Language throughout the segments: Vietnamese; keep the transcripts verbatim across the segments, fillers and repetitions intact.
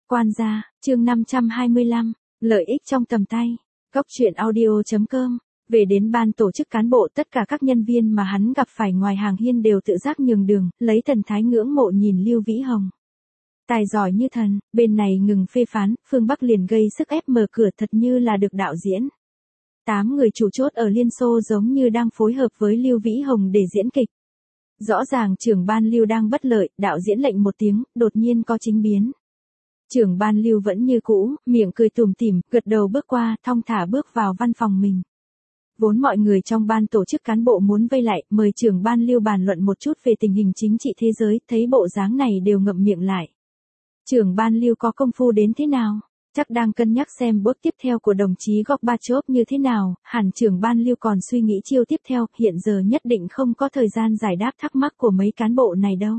Quan gia, chương năm trăm hai mươi lăm, lợi ích trong tầm tay. Góc truyện audio chấm com. Về đến ban tổ chức cán bộ, tất cả các nhân viên mà hắn gặp phải ngoài hàng hiên đều tự giác nhường đường, lấy thần thái ngưỡng mộ nhìn Lưu Vĩ Hồng. Tài giỏi như thần, bên này ngừng phê phán, phương Bắc liền gây sức ép mở cửa thật như là được đạo diễn. Tám người chủ chốt ở Liên Xô giống như đang phối hợp với Lưu Vĩ Hồng để diễn kịch. Rõ ràng trưởng ban Lưu đang bất lợi, đạo diễn lệnh một tiếng, đột nhiên có chính biến. Trưởng ban Lưu vẫn như cũ, miệng cười tủm tỉm, gật đầu bước qua, thong thả bước vào văn phòng mình. Vốn mọi người trong ban tổ chức cán bộ muốn vây lại, mời trưởng ban Lưu bàn luận một chút về tình hình chính trị thế giới, thấy bộ dáng này đều ngậm miệng lại. Trưởng ban Lưu có công phu đến thế nào? Chắc đang cân nhắc xem bước tiếp theo của đồng chí Gorbachev như thế nào, hẳn trưởng ban Lưu còn suy nghĩ chiêu tiếp theo, hiện giờ nhất định không có thời gian giải đáp thắc mắc của mấy cán bộ này đâu.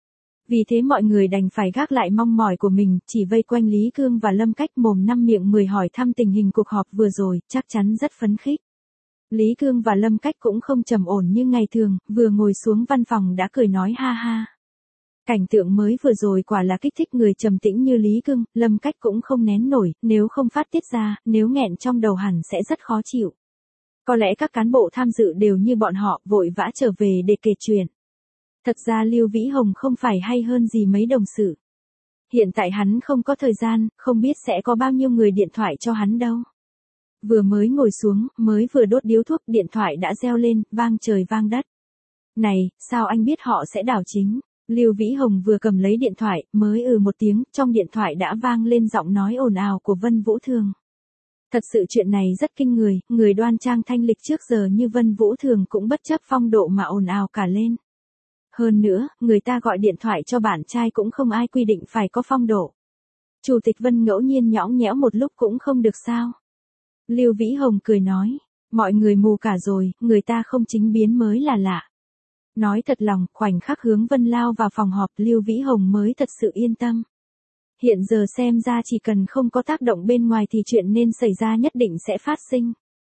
Vì thế mọi người đành phải gác lại mong mỏi của mình, chỉ vây quanh Lý Cương và Lâm Cách mồm năm miệng mười hỏi thăm tình hình cuộc họp vừa rồi, chắc chắn rất phấn khích. Lý Cương và Lâm Cách cũng không trầm ổn như ngày thường, vừa ngồi xuống văn phòng đã cười nói ha ha. Cảnh tượng mới vừa rồi quả là kích thích người trầm tĩnh như Lý Cương, Lâm Cách cũng không nén nổi, nếu không phát tiết ra, nếu nghẹn trong đầu hẳn sẽ rất khó chịu. Có lẽ các cán bộ tham dự đều như bọn họ, vội vã trở về để kể chuyện. Thật ra Lưu Vĩ Hồng không phải hay hơn gì mấy đồng sự. Hiện tại hắn không có thời gian, không biết sẽ có bao nhiêu người điện thoại cho hắn đâu. Vừa mới ngồi xuống, mới vừa đốt điếu thuốc, điện thoại đã reo lên, vang trời vang đất. Này, sao anh biết họ sẽ đảo chính? Lưu Vĩ Hồng vừa cầm lấy điện thoại, mới ừ một tiếng, trong điện thoại đã vang lên giọng nói ồn ào của Vân Vũ Thường. Thật sự chuyện này rất kinh người, người đoan trang thanh lịch trước giờ như Vân Vũ Thường cũng bất chấp phong độ mà ồn ào cả lên. Hơn nữa, người ta gọi điện thoại cho bạn trai cũng không ai quy định phải có phong độ. Chủ tịch Vân ngẫu nhiên nhõng nhẽo một lúc cũng không được sao? Lưu Vĩ Hồng cười nói, mọi người mù cả rồi, người ta không chính biến mới là lạ. Nói thật lòng, khoảnh khắc hướng Vân lao vào phòng họp, Lưu Vĩ Hồng mới thật sự yên tâm. Hiện giờ xem ra chỉ cần không có tác động bên ngoài thì chuyện nên xảy ra nhất định sẽ phát sinh.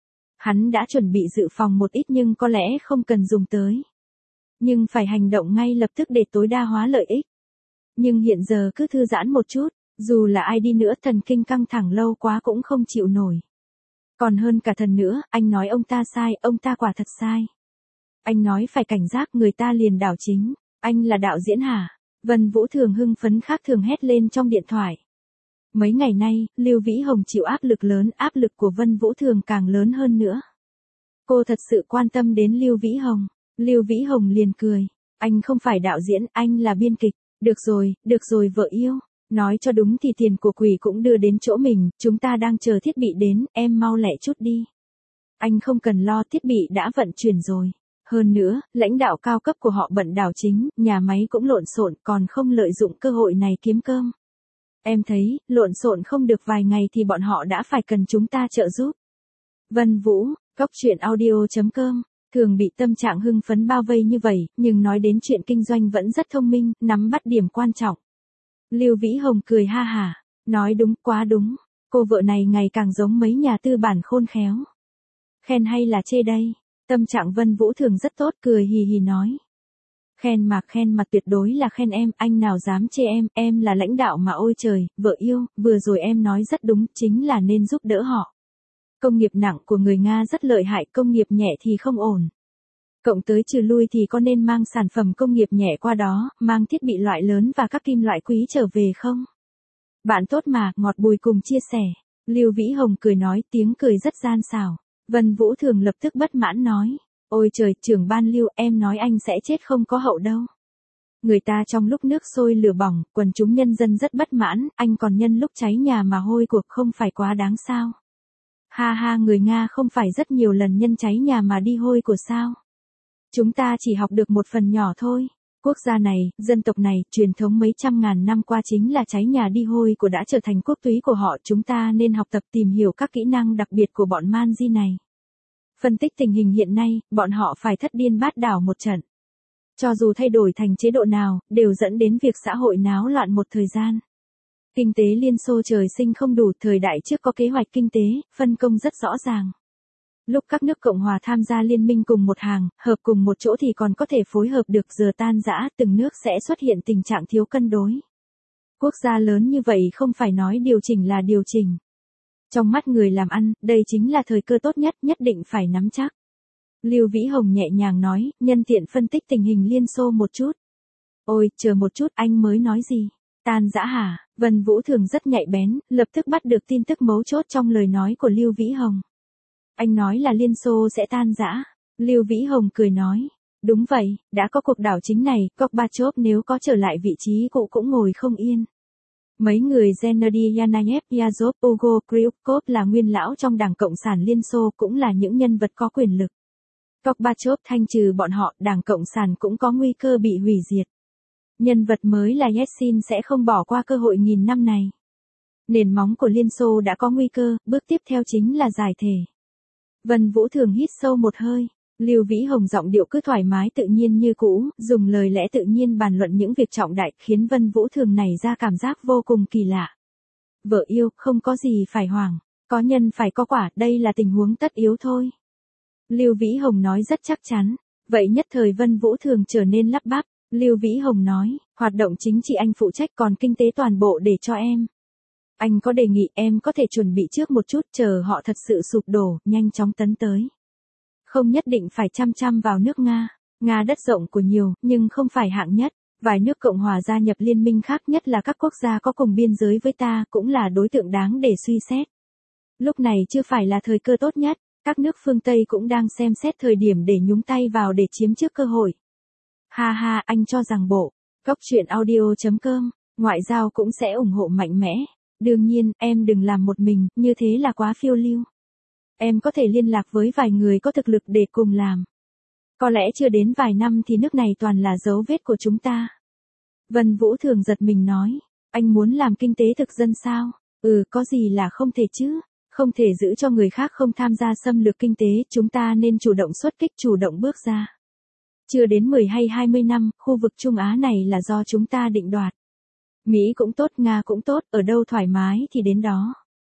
Hắn đã chuẩn bị dự phòng một ít nhưng có lẽ không cần dùng tới. Nhưng phải hành động ngay lập tức để tối đa hóa lợi ích. Nhưng hiện giờ cứ thư giãn một chút, dù là ai đi nữa thần kinh căng thẳng lâu quá cũng không chịu nổi. Còn hơn cả thần nữa, anh nói ông ta sai, ông ta quả thật sai. Anh nói phải cảnh giác, người ta liền đảo chính. Anh là đạo diễn hả? Vân Vũ Thường hưng phấn khác thường hét lên trong điện thoại. Mấy ngày nay, Lưu Vĩ Hồng chịu áp lực lớn, áp lực của Vân Vũ Thường càng lớn hơn nữa. Cô thật sự quan tâm đến Lưu Vĩ Hồng. Lưu Vĩ Hồng liền cười. Anh không phải đạo diễn, anh là biên kịch. Được rồi, được rồi vợ yêu. Nói cho đúng thì tiền của quỷ cũng đưa đến chỗ mình, chúng ta đang chờ thiết bị đến, em mau lẹ chút đi. Anh không cần lo, thiết bị đã vận chuyển rồi. Hơn nữa, lãnh đạo cao cấp của họ bận đảo chính, nhà máy cũng lộn xộn, còn không lợi dụng cơ hội này kiếm cơm. Em thấy, lộn xộn không được vài ngày thì bọn họ đã phải cần chúng ta trợ giúp. Vân Vũ, góc truyện audio chấm com. Thường bị tâm trạng hưng phấn bao vây như vậy, nhưng nói đến chuyện kinh doanh vẫn rất thông minh, nắm bắt điểm quan trọng. Lưu Vĩ Hồng cười ha hả, nói đúng, quá đúng. Cô vợ này ngày càng giống mấy nhà tư bản khôn khéo. Khen hay là chê đây? Tâm trạng Vân Vũ Thường rất tốt, cười hì hì nói. Khen mà khen mà tuyệt đối là khen em, anh nào dám chê em, em là lãnh đạo mà ôi trời, vợ yêu, vừa rồi em nói rất đúng, chính là nên giúp đỡ họ. Công nghiệp nặng của người Nga rất lợi hại, công nghiệp nhẹ thì không ổn. Cộng tới trừ lui thì có nên mang sản phẩm công nghiệp nhẹ qua đó, mang thiết bị loại lớn và các kim loại quý trở về không? Bạn tốt mà, ngọt bùi cùng chia sẻ. Lưu Vĩ Hồng cười nói, tiếng cười rất gian xảo. Vân Vũ Thường lập tức bất mãn nói. Ôi trời, trưởng ban Lưu, em nói anh sẽ chết không có hậu đâu. Người ta trong lúc nước sôi lửa bỏng, quần chúng nhân dân rất bất mãn, anh còn nhân lúc cháy nhà mà hôi cuộc, không phải quá đáng sao? Ha ha, người Nga không phải rất nhiều lần nhân cháy nhà mà đi hôi của sao? Chúng ta chỉ học được một phần nhỏ thôi. Quốc gia này, dân tộc này, truyền thống mấy trăm ngàn năm qua chính là cháy nhà đi hôi của đã trở thành quốc túy của họ. Chúng ta nên học tập tìm hiểu các kỹ năng đặc biệt của bọn man di này. Phân tích tình hình hiện nay, bọn họ phải thất điên bát đảo một trận. Cho dù thay đổi thành chế độ nào, đều dẫn đến việc xã hội náo loạn một thời gian. Kinh tế Liên Xô trời sinh không đủ, thời đại trước có kế hoạch kinh tế, phân công rất rõ ràng. Lúc các nước Cộng hòa tham gia liên minh cùng một hàng, hợp cùng một chỗ thì còn có thể phối hợp được, giờ tan rã, từng nước sẽ xuất hiện tình trạng thiếu cân đối. Quốc gia lớn như vậy không phải nói điều chỉnh là điều chỉnh. Trong mắt người làm ăn, đây chính là thời cơ tốt nhất, nhất định phải nắm chắc. Lưu Vĩ Hồng nhẹ nhàng nói, nhân tiện phân tích tình hình Liên Xô một chút. Ôi, chờ một chút, anh mới nói gì? Tan rã hả? Vân Vũ Thường rất nhạy bén, lập tức bắt được tin tức mấu chốt trong lời nói của Lưu Vĩ Hồng. Anh nói là Liên Xô sẽ tan rã. Lưu Vĩ Hồng cười nói. Đúng vậy, đã có cuộc đảo chính này, Gorbachev nếu có trở lại vị trí cũ cũng ngồi không yên. Mấy người Gennady Yanayev, Yazov, Ugo Kryukov là nguyên lão trong Đảng Cộng sản Liên Xô cũng là những nhân vật có quyền lực. Gorbachev thanh trừ bọn họ, Đảng Cộng sản cũng có nguy cơ bị hủy diệt. Nhân vật mới là Yeltsin sẽ không bỏ qua cơ hội nghìn năm này. Nền móng của Liên Xô đã có nguy cơ, bước tiếp theo chính là giải thể. Vân Vũ Thường hít sâu một hơi. Lưu Vĩ Hồng giọng điệu cứ thoải mái tự nhiên như cũ, dùng lời lẽ tự nhiên bàn luận những việc trọng đại, khiến Vân Vũ Thường nảy ra cảm giác vô cùng kỳ lạ. Vợ yêu, không có gì phải hoảng, có nhân phải có quả, đây là tình huống tất yếu thôi. Lưu Vĩ Hồng nói rất chắc chắn, vậy nhất thời Vân Vũ Thường trở nên lắp bắp. Lưu Vĩ Hồng nói, hoạt động chính trị anh phụ trách còn kinh tế toàn bộ để cho em. Anh có đề nghị em có thể chuẩn bị trước một chút, chờ họ thật sự sụp đổ, nhanh chóng tấn tới. Không nhất định phải chăm chăm vào nước Nga. Nga đất rộng của nhiều, nhưng không phải hạng nhất. Vài nước Cộng hòa gia nhập liên minh khác, nhất là các quốc gia có cùng biên giới với ta, cũng là đối tượng đáng để suy xét. Lúc này chưa phải là thời cơ tốt nhất, các nước phương Tây cũng đang xem xét thời điểm để nhúng tay vào để chiếm trước cơ hội. Ha ha, anh cho rằng bộ, góc truyện audio chấm com, ngoại giao cũng sẽ ủng hộ mạnh mẽ. Đương nhiên, em đừng làm một mình, như thế là quá phiêu lưu. Em có thể liên lạc với vài người có thực lực để cùng làm. Có lẽ chưa đến vài năm thì nước này toàn là dấu vết của chúng ta. Vân Vũ Thường giật mình nói, anh muốn làm kinh tế thực dân sao? Ừ, có gì là không thể chứ? Không thể giữ cho người khác không tham gia xâm lược kinh tế, chúng ta nên chủ động xuất kích, chủ động bước ra. Chưa đến mười hay hai mươi năm, khu vực Trung Á này là do chúng ta định đoạt. Mỹ cũng tốt, Nga cũng tốt, ở đâu thoải mái thì đến đó.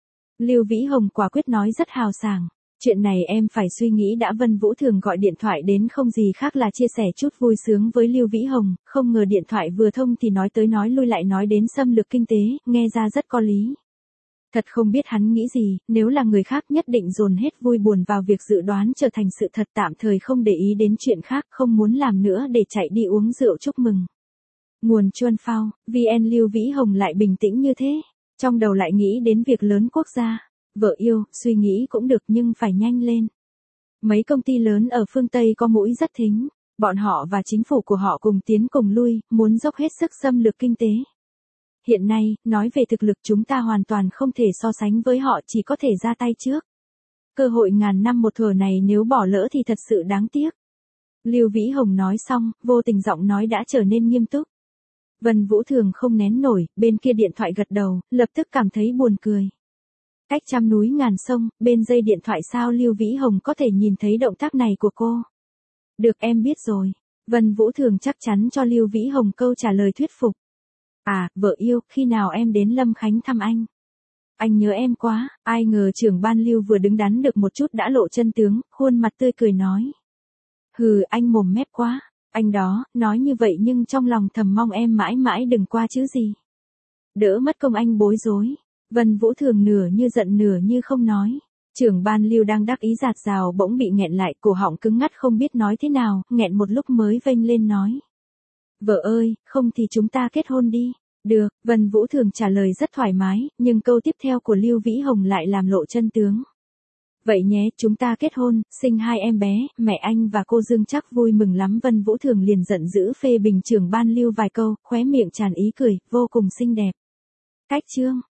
Lưu Vĩ Hồng quả quyết nói rất hào sảng. Chuyện này em phải suy nghĩ đã. Vân Vũ Thường gọi điện thoại đến không gì khác là chia sẻ chút vui sướng với Lưu Vĩ Hồng, không ngờ điện thoại vừa thông thì nói tới nói lui lại nói đến xâm lược kinh tế, nghe ra rất có lý. Thật không biết hắn nghĩ gì, nếu là người khác nhất định dồn hết vui buồn vào việc dự đoán trở thành sự thật, tạm thời không để ý đến chuyện khác, không muốn làm nữa để chạy đi uống rượu chúc mừng. Nguồn Chuan Phao, vê en. Lưu Vĩ Hồng lại bình tĩnh như thế, trong đầu lại nghĩ đến việc lớn quốc gia. Vợ yêu, suy nghĩ cũng được nhưng phải nhanh lên. Mấy công ty lớn ở phương Tây có mũi rất thính, bọn họ và chính phủ của họ cùng tiến cùng lui, muốn dốc hết sức xâm lược kinh tế. Hiện nay, nói về thực lực chúng ta hoàn toàn không thể so sánh với họ, chỉ có thể ra tay trước. Cơ hội ngàn năm một thở này nếu bỏ lỡ thì thật sự đáng tiếc. Lưu Vĩ Hồng nói xong, vô tình giọng nói đã trở nên nghiêm túc. Vân Vũ Thường không nén nổi, bên kia điện thoại gật đầu, lập tức cảm thấy buồn cười. Cách trăm núi ngàn sông, bên dây điện thoại sao Lưu Vĩ Hồng có thể nhìn thấy động tác này của cô? Được, em biết rồi. Vân Vũ Thường chắc chắn cho Lưu Vĩ Hồng câu trả lời thuyết phục. À, vợ yêu, khi nào em đến Lâm Khánh thăm anh? Anh nhớ em quá. Ai ngờ trưởng ban Lưu vừa đứng đắn được một chút đã lộ chân tướng, khuôn mặt tươi cười nói. Hừ, anh mồm mép quá. Anh đó, nói như vậy nhưng trong lòng thầm mong em mãi mãi đừng qua chứ gì. Đỡ mất công anh bối rối. Vân Vũ Thường nửa như giận nửa như không nói. Trưởng ban Lưu đang đắc ý dạt dào bỗng bị nghẹn lại, cổ họng cứng ngắt không biết nói thế nào, nghẹn một lúc mới vênh lên nói. Vợ ơi, không thì chúng ta kết hôn đi. Được, Vân Vũ Thường trả lời rất thoải mái, nhưng câu tiếp theo của Lưu Vĩ Hồng lại làm lộ chân tướng. Vậy nhé, chúng ta kết hôn, sinh hai em bé, mẹ anh và cô Dương chắc vui mừng lắm. Vân Vũ Thường liền giận dữ phê bình trưởng ban Lưu vài câu, khóe miệng tràn ý cười, vô cùng xinh đẹp. Cách chương